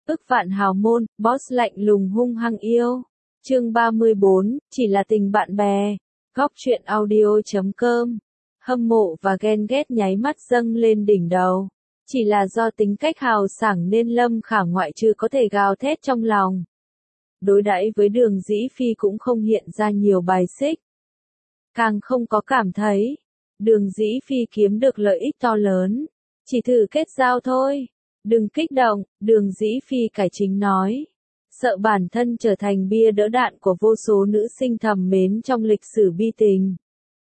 Ức vạn hào môn, boss lạnh lùng hung hăng yêu. Chương 34, chỉ là tình bạn bè. Góc truyện audio.com. Hâm mộ và ghen ghét nháy mắt dâng lên đỉnh đầu. Chỉ là do tính cách hào sảng nên Lâm Khả ngoại trừ có thể gào thét trong lòng. Đối đãi với Đường Dĩ Phi cũng không hiện ra nhiều bài xích. Càng không có cảm thấy, Đường Dĩ Phi kiếm được lợi ích to lớn. Chỉ thử kết giao thôi. Đừng kích động, Đường Dĩ Phi cải chính nói. Sợ bản thân trở thành bia đỡ đạn của vô số nữ sinh thầm mến trong lịch sử bi tình.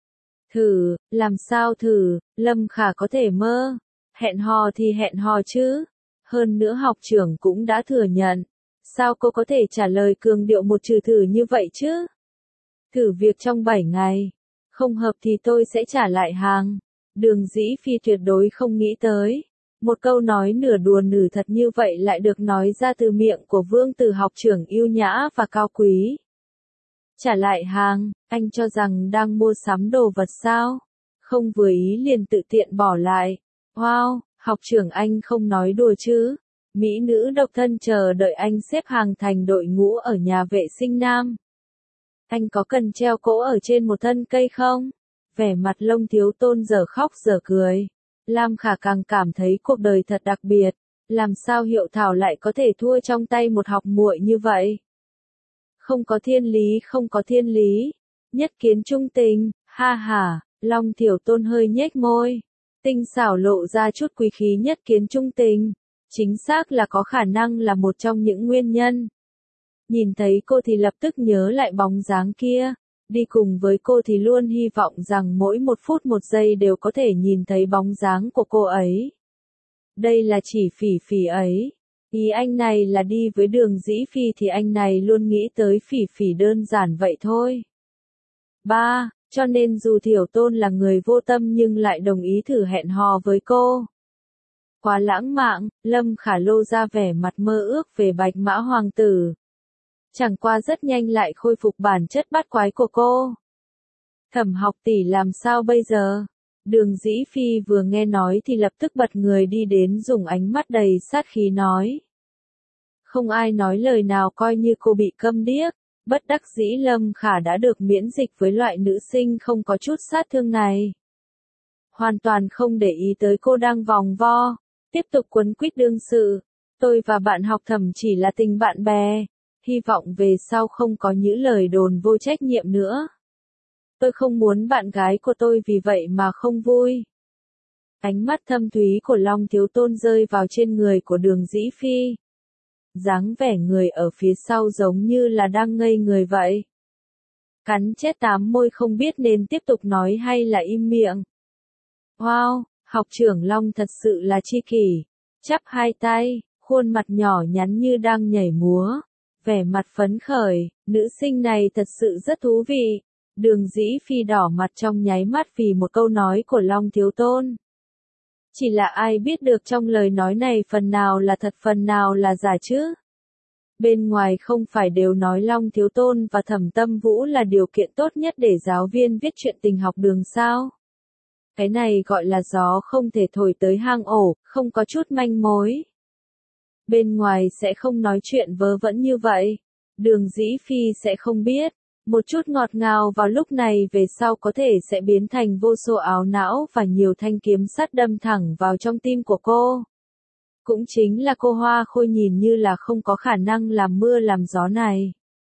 Thử, làm sao thử, Lâm Khả có thể mơ. Hẹn hò thì hẹn hò chứ. Hơn nữa học trưởng cũng đã thừa nhận. Sao cô có thể trả lời cường điệu một trừ thử như vậy chứ? Thử việc trong 7 ngày. Không hợp thì tôi sẽ trả lại hàng. Đường Dĩ Phi tuyệt đối không nghĩ tới. Một câu nói nửa đùa nửa thật như vậy lại được nói ra từ miệng của vương tử học trưởng yêu nhã và cao quý. Trả lại hàng, anh cho rằng đang mua sắm đồ vật sao? Không vừa ý liền tự tiện bỏ lại. Wow, học trưởng anh không nói đùa chứ? Mỹ nữ độc thân chờ đợi anh xếp hàng thành đội ngũ ở nhà vệ sinh nam. Anh có cần treo cỗ ở trên một thân cây không? Vẻ mặt Long Thiếu Tôn giờ khóc giờ cười. Lam Khả càng cảm thấy cuộc đời thật đặc biệt. Làm sao Hiệu Thảo lại có thể thua trong tay một học muội như vậy? Không có thiên lý, không có thiên lý. Nhất kiến trung tình, ha ha. Long Thiếu Tôn hơi nhếch môi. Tinh xảo lộ ra chút quý khí nhất kiến trung tình. Chính xác là có khả năng là một trong những nguyên nhân. Nhìn thấy cô thì lập tức nhớ lại bóng dáng kia. Đi cùng với cô thì luôn hy vọng rằng mỗi một phút một giây đều có thể nhìn thấy bóng dáng của cô ấy. Đây là chỉ Phỉ Phỉ ấy. Ý anh này là đi với Đường Dĩ Phi thì anh này luôn nghĩ tới Phỉ Phỉ đơn giản vậy thôi. 3. Cho nên dù Thiểu Tôn là người vô tâm nhưng lại đồng ý thử hẹn hò với cô. Quá lãng mạn, Lâm Khả lộ ra vẻ mặt mơ ước về Bạch Mã Hoàng tử. Chẳng qua rất nhanh lại khôi phục bản chất bát quái của cô. Thẩm học tỷ làm sao bây giờ? Đường Dĩ Phi vừa nghe nói thì lập tức bật người đi đến dùng ánh mắt đầy sát khí nói. Không ai nói lời nào coi như cô bị câm điếc. Bất đắc dĩ Lâm Khả đã được miễn dịch với loại nữ sinh không có chút sát thương này. Hoàn toàn không để ý tới cô đang vòng vo. Tiếp tục quấn quýt đương sự. Tôi và bạn học Thẩm chỉ là tình bạn bè. Hy vọng về sau không có những lời đồn vô trách nhiệm nữa. Tôi không muốn bạn gái của tôi vì vậy mà không vui. Ánh mắt thâm thúy của Long Thiếu Tôn rơi vào trên người của Đường Dĩ Phi. Dáng vẻ người ở phía sau giống như là đang ngây người vậy. Cắn chết 8 môi không biết nên tiếp tục nói hay là im miệng. Wow, học trưởng Long thật sự là tri kỷ. Chắp hai tay, khuôn mặt nhỏ nhắn như đang nhảy múa. Vẻ mặt phấn khởi, nữ sinh này thật sự rất thú vị. Đường Dĩ Phi đỏ mặt trong nháy mắt vì một câu nói của Long Thiếu Tôn. Chỉ là ai biết được trong lời nói này phần nào là thật phần nào là giả chứ? Bên ngoài không phải đều nói Long Thiếu Tôn và Thẩm Tâm Vũ là điều kiện tốt nhất để giáo viên viết truyện tình học đường sao? Cái này gọi là gió không thể thổi tới hang ổ, không có chút manh mối. Bên ngoài sẽ không nói chuyện vớ vẩn như vậy. Đường Dĩ Phi sẽ không biết. Một chút ngọt ngào vào lúc này về sau có thể sẽ biến thành vô số áo não và nhiều thanh kiếm sắt đâm thẳng vào trong tim của cô. Cũng chính là cô Hoa Khôi nhìn như là không có khả năng làm mưa làm gió này.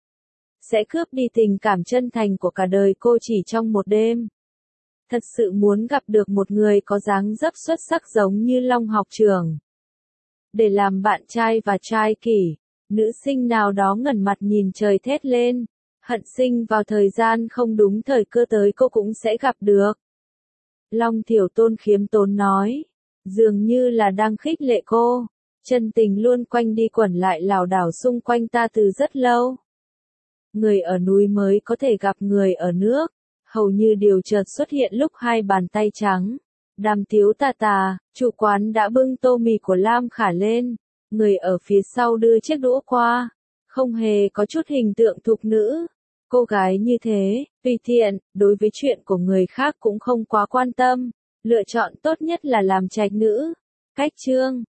Sẽ cướp đi tình cảm chân thành của cả đời cô chỉ trong một đêm. Thật sự muốn gặp được một người có dáng dấp xuất sắc giống như Long học trưởng. Để làm bạn trai và trai kỷ, nữ sinh nào đó ngẩng mặt nhìn trời thét lên, hận sinh vào thời gian không đúng thời cơ tới cô cũng sẽ gặp được. Long Thiểu Tôn khiêm tốn nói, dường như là đang khích lệ cô, chân tình luôn quanh đi quẩn lại lảo đảo xung quanh ta từ rất lâu. Người ở núi mới có thể gặp người ở nước, hầu như điều chợt xuất hiện lúc hai bàn tay trắng. Đàm Tiếu tà, chủ quán đã bưng tô mì của Lam Khả lên, người ở phía sau đưa chiếc đũa qua, không hề có chút hình tượng thục nữ. Cô gái như thế, tùy tiện, đối với chuyện của người khác cũng không quá quan tâm, lựa chọn tốt nhất là làm trạch nữ. Cách chương